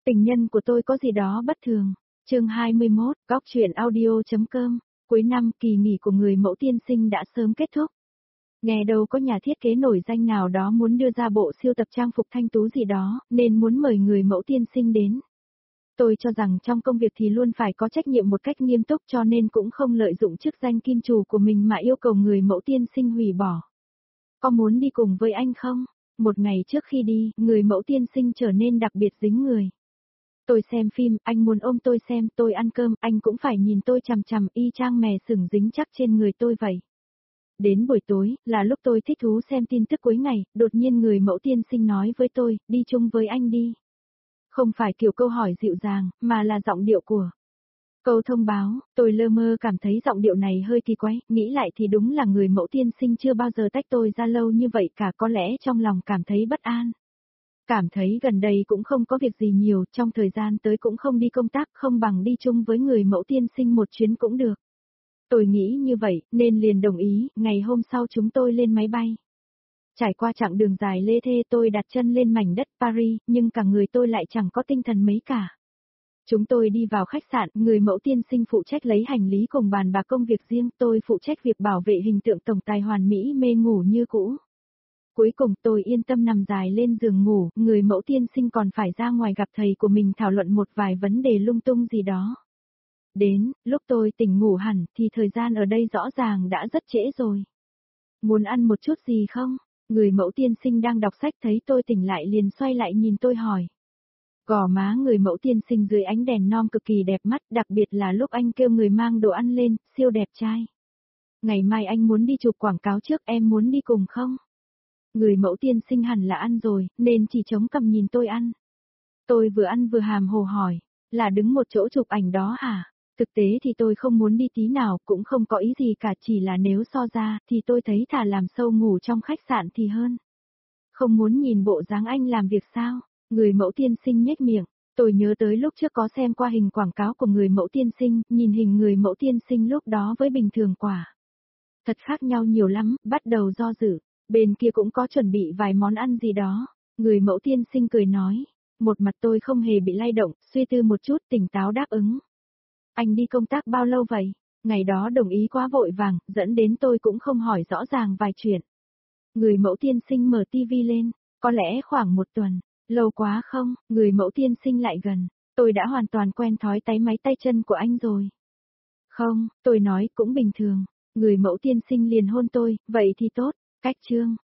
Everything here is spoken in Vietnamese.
Tình nhân của tôi có gì đó bất thường. Chương 21, Góc truyện audio.com. Cuối năm, kỳ nghỉ của người mẫu tiên sinh đã sớm kết thúc. Nghe đâu có nhà thiết kế nổi danh nào đó muốn đưa ra bộ siêu tập trang phục thanh tú gì đó, nên muốn mời người mẫu tiên sinh đến. Tôi cho rằng trong công việc thì luôn phải có trách nhiệm một cách nghiêm túc, cho nên cũng không lợi dụng chức danh kim chủ của mình mà yêu cầu người mẫu tiên sinh hủy bỏ. Có muốn đi cùng với anh không? Một ngày trước khi đi, người mẫu tiên sinh trở nên đặc biệt dính người. Tôi xem phim, anh muốn ôm tôi xem, tôi ăn cơm, anh cũng phải nhìn tôi chằm chằm y chang mè sừng dính chắc trên người tôi vậy. Đến buổi tối, là lúc tôi thích thú xem tin tức cuối ngày, đột nhiên người mẫu tiên sinh nói với tôi, đi chung với anh đi. Không phải kiểu câu hỏi dịu dàng, mà là giọng điệu của câu thông báo. Tôi lơ mơ cảm thấy giọng điệu này hơi kỳ quái, nghĩ lại thì đúng là người mẫu tiên sinh chưa bao giờ tách tôi ra lâu như vậy cả, có lẽ trong lòng cảm thấy bất an. Cảm thấy gần đây cũng không có việc gì nhiều, trong thời gian tới cũng không đi công tác, không bằng đi chung với người mẫu tiên sinh một chuyến cũng được. Tôi nghĩ như vậy, nên liền đồng ý, ngày hôm sau chúng tôi lên máy bay. Trải qua chặng đường dài lê thê, tôi đặt chân lên mảnh đất Paris, nhưng cả người tôi lại chẳng có tinh thần mấy cả. Chúng tôi đi vào khách sạn, người mẫu tiên sinh phụ trách lấy hành lý cùng bàn bạc công việc riêng, tôi phụ trách việc bảo vệ hình tượng tổng tài hoàn mỹ mê ngủ như cũ. Cuối cùng tôi yên tâm nằm dài lên giường ngủ, người mẫu tiên sinh còn phải ra ngoài gặp thầy của mình thảo luận một vài vấn đề lung tung gì đó. Đến, lúc tôi tỉnh ngủ hẳn, thì thời gian ở đây rõ ràng đã rất trễ rồi. Muốn ăn một chút gì không? Người mẫu tiên sinh đang đọc sách thấy tôi tỉnh lại liền xoay lại nhìn tôi hỏi. Gò má người mẫu tiên sinh dưới ánh đèn non cực kỳ đẹp mắt, đặc biệt là lúc anh kêu người mang đồ ăn lên, siêu đẹp trai. Ngày mai anh muốn đi chụp quảng cáo trước, em muốn đi cùng không? Người mẫu tiên sinh hẳn là ăn rồi, nên chỉ chống cằm nhìn tôi ăn. Tôi vừa ăn vừa hàm hồ hỏi, là đứng một chỗ chụp ảnh đó hả? Thực tế thì tôi không muốn đi tí nào, cũng không có ý gì cả, chỉ là nếu so ra, thì tôi thấy thà làm sâu ngủ trong khách sạn thì hơn. Không muốn nhìn bộ dáng anh làm việc sao? Người mẫu tiên sinh nhếch miệng, tôi nhớ tới lúc trước có xem qua hình quảng cáo của người mẫu tiên sinh, nhìn hình người mẫu tiên sinh lúc đó với bình thường quả. Thật khác nhau nhiều lắm, bắt đầu do dự. Bên kia cũng có chuẩn bị vài món ăn gì đó. Người mẫu tiên sinh cười nói. Một mặt tôi không hề bị lay động, suy tư một chút tỉnh táo đáp ứng. Anh đi công tác bao lâu vậy? Ngày đó đồng ý quá vội vàng, dẫn đến tôi cũng không hỏi rõ ràng vài chuyện. Người mẫu tiên sinh mở tivi lên. Có lẽ khoảng một tuần. Lâu quá không? Người mẫu tiên sinh lại gần. Tôi đã hoàn toàn quen thói táy máy tay chân của anh rồi. Không, tôi nói cũng bình thường. Người mẫu tiên sinh liền hôn tôi, vậy thì tốt. Cách chương.